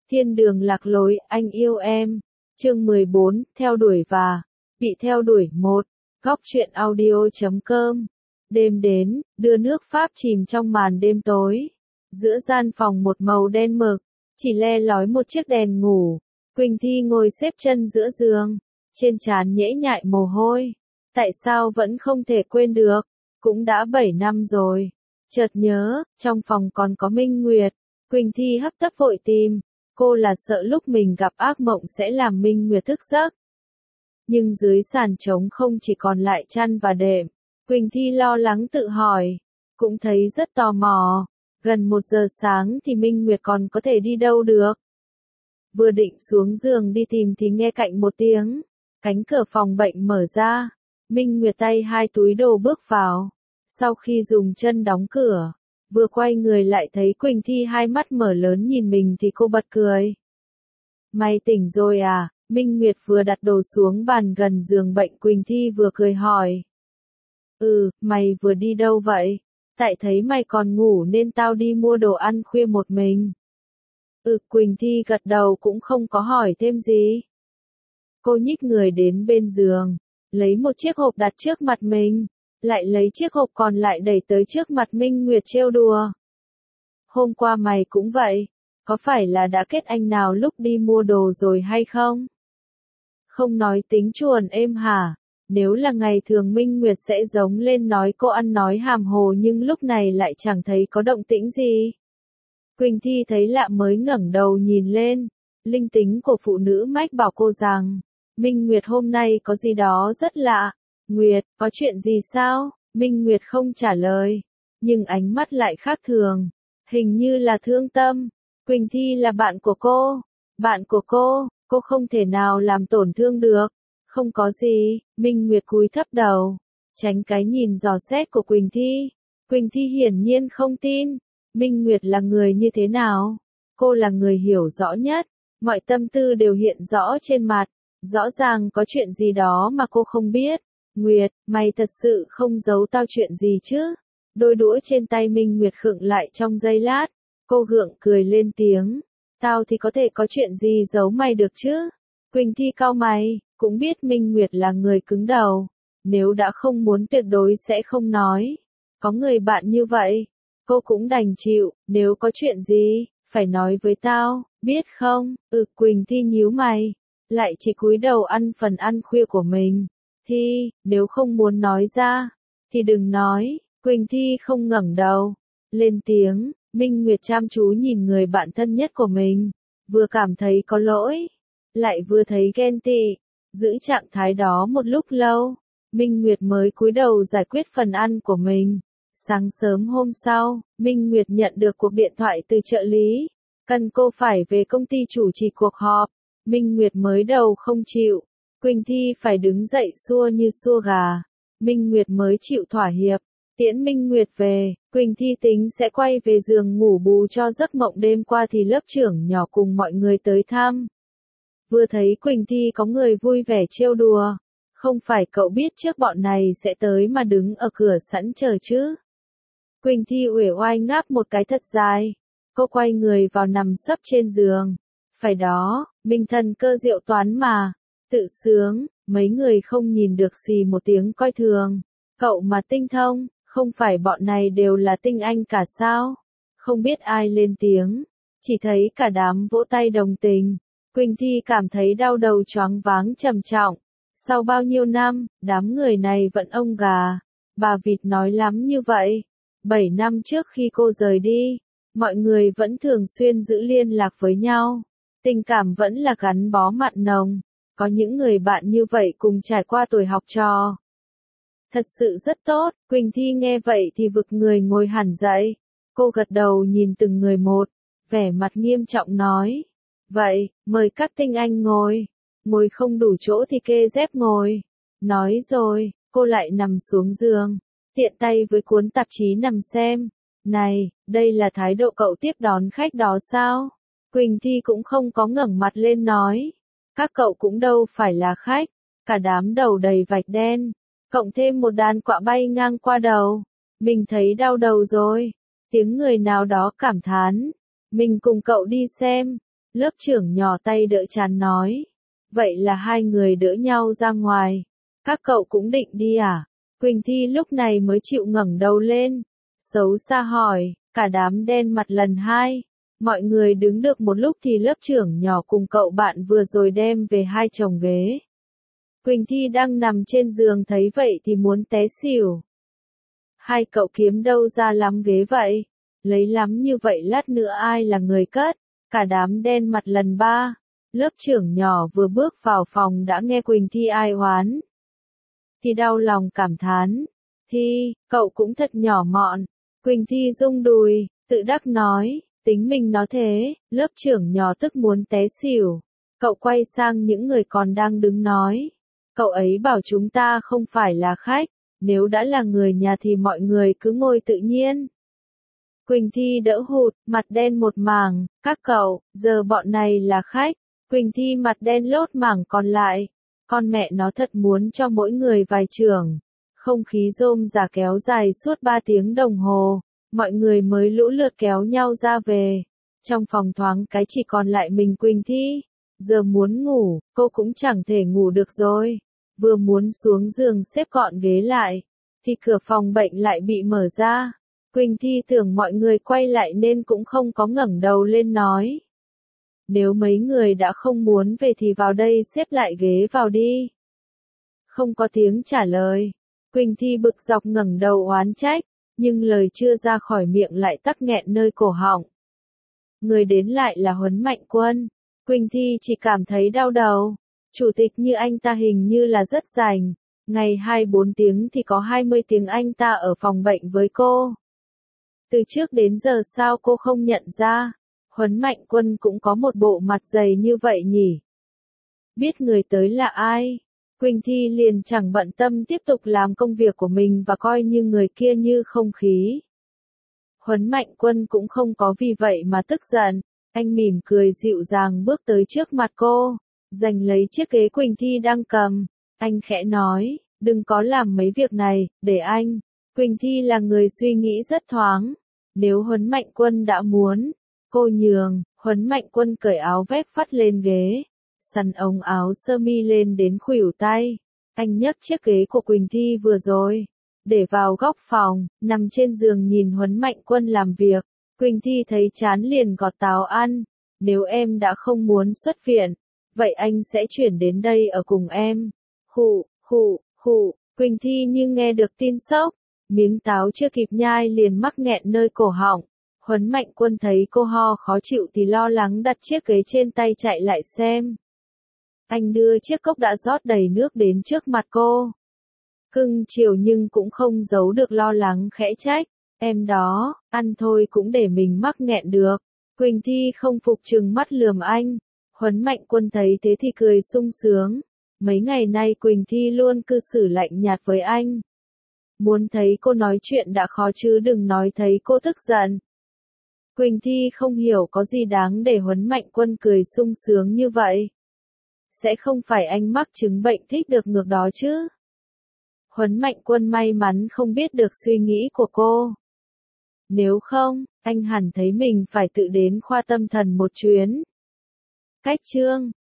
Thiên đường lạc lối, anh yêu em. Chương 14, theo đuổi và bị theo đuổi. 1. Góc truyện audio.com. Đêm đến, đưa nước Pháp chìm trong màn đêm tối. Giữa gian phòng một màu đen mực, chỉ le lói một chiếc đèn ngủ. Quỳnh Thi ngồi xếp chân giữa giường, trên trán nhễ nhại mồ hôi. Tại sao vẫn không thể quên được? Cũng đã 7 năm rồi. Chợt nhớ, trong phòng còn có Minh Nguyệt. Quỳnh Thi hấp tấp vội tìm. Cô là sợ lúc mình gặp ác mộng sẽ làm Minh Nguyệt thức giấc. Nhưng dưới sàn trống không chỉ còn lại chăn và đệm. Quỳnh Thi lo lắng tự hỏi. Cũng thấy rất tò mò. Gần 1 giờ sáng thì Minh Nguyệt còn có thể đi đâu được. Vừa định xuống giường đi tìm thì nghe cạnh một tiếng. Cánh cửa phòng bệnh mở ra. Minh Nguyệt tay 2 túi đồ bước vào. Sau khi dùng chân đóng cửa, vừa quay người lại thấy Quỳnh Thi 2 mắt mở lớn nhìn mình thì cô bật cười. Mày tỉnh rồi à? Minh Nguyệt vừa đặt đồ xuống bàn gần giường bệnh, Quỳnh Thi vừa cười hỏi. Mày vừa đi đâu vậy? Tại thấy mày còn ngủ nên tao đi mua đồ ăn khuya một mình. Quỳnh Thi gật đầu cũng không có hỏi thêm gì. Cô nhích người đến bên giường, lấy một chiếc hộp đặt trước mặt mình, lại lấy chiếc hộp còn lại đẩy tới trước mặt Minh Nguyệt trêu đùa. Hôm qua mày cũng vậy, có phải là đã kết anh nào lúc đi mua đồ rồi hay không? Không nói tính chuồn êm hả? Nếu là ngày thường Minh Nguyệt sẽ giống lên nói cô ăn nói hàm hồ, nhưng lúc này lại chẳng thấy có động tĩnh gì. Quỳnh Thi thấy lạ mới ngẩng đầu nhìn lên. Linh tính của phụ nữ mách bảo cô rằng, Minh Nguyệt hôm nay có gì đó rất lạ. Nguyệt, có chuyện gì sao? Minh Nguyệt không trả lời, nhưng ánh mắt lại khác thường, hình như là thương tâm. Quỳnh Thi là bạn của cô. Bạn của cô không thể nào làm tổn thương được. Không có gì. Minh Nguyệt cúi thấp đầu, tránh cái nhìn dò xét của Quỳnh Thi. Quỳnh Thi hiển nhiên không tin. Minh Nguyệt là người như thế nào? Cô là người hiểu rõ nhất. Mọi tâm tư đều hiện rõ trên mặt. Rõ ràng có chuyện gì đó mà cô không biết. Nguyệt, mày thật sự không giấu tao chuyện gì chứ? Đôi đũa trên tay Minh Nguyệt khựng lại trong giây lát. Cô gượng cười lên tiếng. Tao thì có thể có chuyện gì giấu mày được chứ? Quỳnh Thi cau mày, cũng biết Minh Nguyệt là người cứng đầu. Nếu đã không muốn tuyệt đối sẽ không nói. Có người bạn như vậy, cô cũng đành chịu. Nếu có chuyện gì, phải nói với tao, biết không? Quỳnh Thi nhíu mày, lại chỉ cúi đầu ăn phần ăn khuya của mình. Thi, nếu không muốn nói ra, thì đừng nói. Quỳnh Thi không ngẩng đầu lên tiếng. Minh Nguyệt chăm chú nhìn người bạn thân nhất của mình, vừa cảm thấy có lỗi, lại vừa thấy ghen tị. Giữ trạng thái đó một lúc lâu, Minh Nguyệt mới cúi đầu giải quyết phần ăn của mình. Sáng sớm hôm sau, Minh Nguyệt nhận được cuộc điện thoại từ trợ lý, cần cô phải về công ty chủ trì cuộc họp. Minh Nguyệt mới đầu không chịu, Quỳnh Thi phải đứng dậy xua như xua gà. Minh Nguyệt mới chịu thỏa hiệp. Tiễn Minh Nguyệt về, Quỳnh Thi tính sẽ quay về giường ngủ bù cho giấc mộng đêm qua thì lớp trưởng nhỏ cùng mọi người tới thăm. Vừa thấy Quỳnh Thi có người vui vẻ trêu đùa. Không phải cậu biết trước bọn này sẽ tới mà đứng ở cửa sẵn chờ chứ? Quỳnh Thi uể oai ngáp một cái thật dài. Cô quay người vào nằm sấp trên giường. Phải đó, Minh Thần cơ diệu toán mà. Tự sướng, mấy người không nhìn được xì một tiếng coi thường. Cậu mà tinh thông, không phải bọn này đều là tinh anh cả sao? Không biết ai lên tiếng, chỉ thấy cả đám vỗ tay đồng tình. Quỳnh Thi cảm thấy đau đầu choáng váng trầm trọng. Sau bao nhiêu năm, đám người này vẫn ông gà, bà vịt nói lắm như vậy. 7 năm trước khi cô rời đi, mọi người vẫn thường xuyên giữ liên lạc với nhau. Tình cảm vẫn là gắn bó mặn nồng. Có những người bạn như vậy cùng trải qua tuổi học trò. Thật sự rất tốt. Quỳnh Thi nghe vậy thì vực người ngồi hẳn dậy. Cô gật đầu nhìn từng người một, vẻ mặt nghiêm trọng nói. Vậy, mời các tinh anh ngồi. Ngồi không đủ chỗ thì kê dép ngồi. Nói rồi, cô lại nằm xuống giường, tiện tay với cuốn tạp chí nằm xem. Này, đây là thái độ cậu tiếp đón khách đó sao? Quỳnh Thi cũng không có ngẩng mặt lên nói. Các cậu cũng đâu phải là khách. Cả đám đầu đầy vạch đen, cộng thêm một đàn quạ bay ngang qua đầu. Mình thấy đau đầu rồi. Tiếng người nào đó cảm thán. Mình cùng cậu đi xem. Lớp trưởng nhỏ tay đỡ trán nói. Vậy là hai người đỡ nhau ra ngoài. Các cậu cũng định đi à? Quỳnh Thi lúc này mới chịu ngẩng đầu lên. Xấu xa hỏi, cả đám đen mặt lần hai. Mọi người đứng được một lúc thì lớp trưởng nhỏ cùng cậu bạn vừa rồi đem về hai chồng ghế. Quỳnh Thi đang nằm trên giường thấy vậy thì muốn té xỉu. Hai cậu kiếm đâu ra lắm ghế vậy? Lấy lắm như vậy lát nữa ai là người cất? Cả đám đen mặt lần ba. Lớp trưởng nhỏ vừa bước vào phòng đã nghe Quỳnh Thi ai oán. Thì đau lòng cảm thán. Thi, cậu cũng thật nhỏ mọn. Quỳnh Thi rung đùi, tự đắc nói, tính mình nó thế, lớp trưởng nhỏ tức muốn té xỉu. Cậu quay sang những người còn đang đứng nói. Cậu ấy bảo chúng ta không phải là khách, nếu đã là người nhà thì mọi người cứ ngồi tự nhiên. Quỳnh Thi đỡ hụt, mặt đen một mảng, các cậu, giờ bọn này là khách. Quỳnh Thi mặt đen lốt mảng còn lại. Con mẹ nó thật muốn cho mỗi người vài chưởng. Không khí rôm rả kéo dài suốt 3 tiếng đồng hồ, mọi người mới lũ lượt kéo nhau ra về. Trong phòng thoáng cái chỉ còn lại mình Quỳnh Thi. Giờ muốn ngủ, cô cũng chẳng thể ngủ được rồi. Vừa muốn xuống giường xếp gọn ghế lại, thì cửa phòng bệnh lại bị mở ra. Quỳnh Thi tưởng mọi người quay lại nên cũng không có ngẩng đầu lên nói. Nếu mấy người đã không muốn về thì vào đây xếp lại ghế vào đi. Không có tiếng trả lời. Quỳnh Thi bực dọc ngẩng đầu oán trách, nhưng lời chưa ra khỏi miệng lại tắc nghẹn nơi cổ họng. Người đến lại là Huấn Mạnh Quân. Quỳnh Thi chỉ cảm thấy đau đầu. Chủ tịch như anh ta hình như là rất rảnh. Ngày 24 tiếng thì có 20 tiếng anh ta ở phòng bệnh với cô. Từ trước đến giờ sao cô không nhận ra? Huấn Mạnh Quân cũng có một bộ mặt dày như vậy nhỉ? Biết người tới là ai? Quỳnh Thi liền chẳng bận tâm tiếp tục làm công việc của mình và coi như người kia như không khí. Huấn Mạnh Quân cũng không có vì vậy mà tức giận. Anh mỉm cười dịu dàng bước tới trước mặt cô, giành lấy chiếc ghế Quỳnh Thi đang cầm. Anh khẽ nói, đừng có làm mấy việc này, để anh. Quỳnh Thi là người suy nghĩ rất thoáng. Nếu Huấn Mạnh Quân đã muốn, cô nhường. Huấn Mạnh Quân cởi áo vest vắt lên ghế, xắn ống áo sơ mi lên đến khuỷu tay. Anh nhấc chiếc ghế của Quỳnh Thi vừa rồi, để vào góc phòng, nằm trên giường nhìn Huấn Mạnh Quân làm việc. Quỳnh Thi thấy chán liền gọt táo ăn. Nếu em đã không muốn xuất viện, vậy anh sẽ chuyển đến đây ở cùng em. Khụ, khụ, khụ, Quỳnh Thi như nghe được tin sốc. Miếng táo chưa kịp nhai liền mắc nghẹn nơi cổ họng. Huấn Mạnh Quân thấy cô ho khó chịu thì lo lắng đặt chiếc ghế trên tay chạy lại xem. Anh đưa chiếc cốc đã rót đầy nước đến trước mặt cô. Cưng chiều nhưng cũng không giấu được lo lắng khẽ trách. Em đó, ăn thôi cũng để mình mắc nghẹn được. Quỳnh Thi không phục trừng mắt lườm anh. Huấn Mạnh Quân thấy thế thì cười sung sướng. Mấy ngày nay Quỳnh Thi luôn cư xử lạnh nhạt với anh. Muốn thấy cô nói chuyện đã khó chứ đừng nói thấy cô tức giận. Quỳnh Thi không hiểu có gì đáng để Huấn Mạnh Quân cười sung sướng như vậy. Sẽ không phải anh mắc chứng bệnh thích được ngược đó chứ? Huấn Mạnh Quân may mắn không biết được suy nghĩ của cô. Nếu không, anh hẳn thấy mình phải tự đến khoa tâm thần một chuyến. Cách chương